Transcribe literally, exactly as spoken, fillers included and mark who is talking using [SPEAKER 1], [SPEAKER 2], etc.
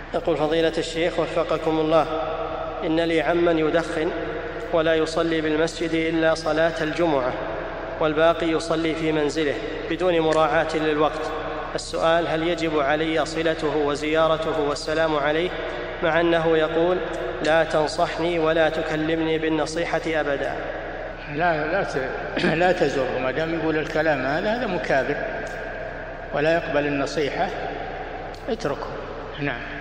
[SPEAKER 1] يقول فضيلة الشيخ وفقكم الله، إن لي عما يدخن ولا يصلي بالمسجد إلا صلاة الجمعة والباقي يصلي في منزله بدون مراعاة للوقت. السؤال: هل يجب علي صلته وزيارته والسلام عليه مع أنه يقول لا تنصحني ولا تكلمني بالنصيحة أبدا؟
[SPEAKER 2] لا لا لا تزره، ما دام يقول الكلام هذا هذا مكابر ولا يقبل النصيحة، اتركه. نعم.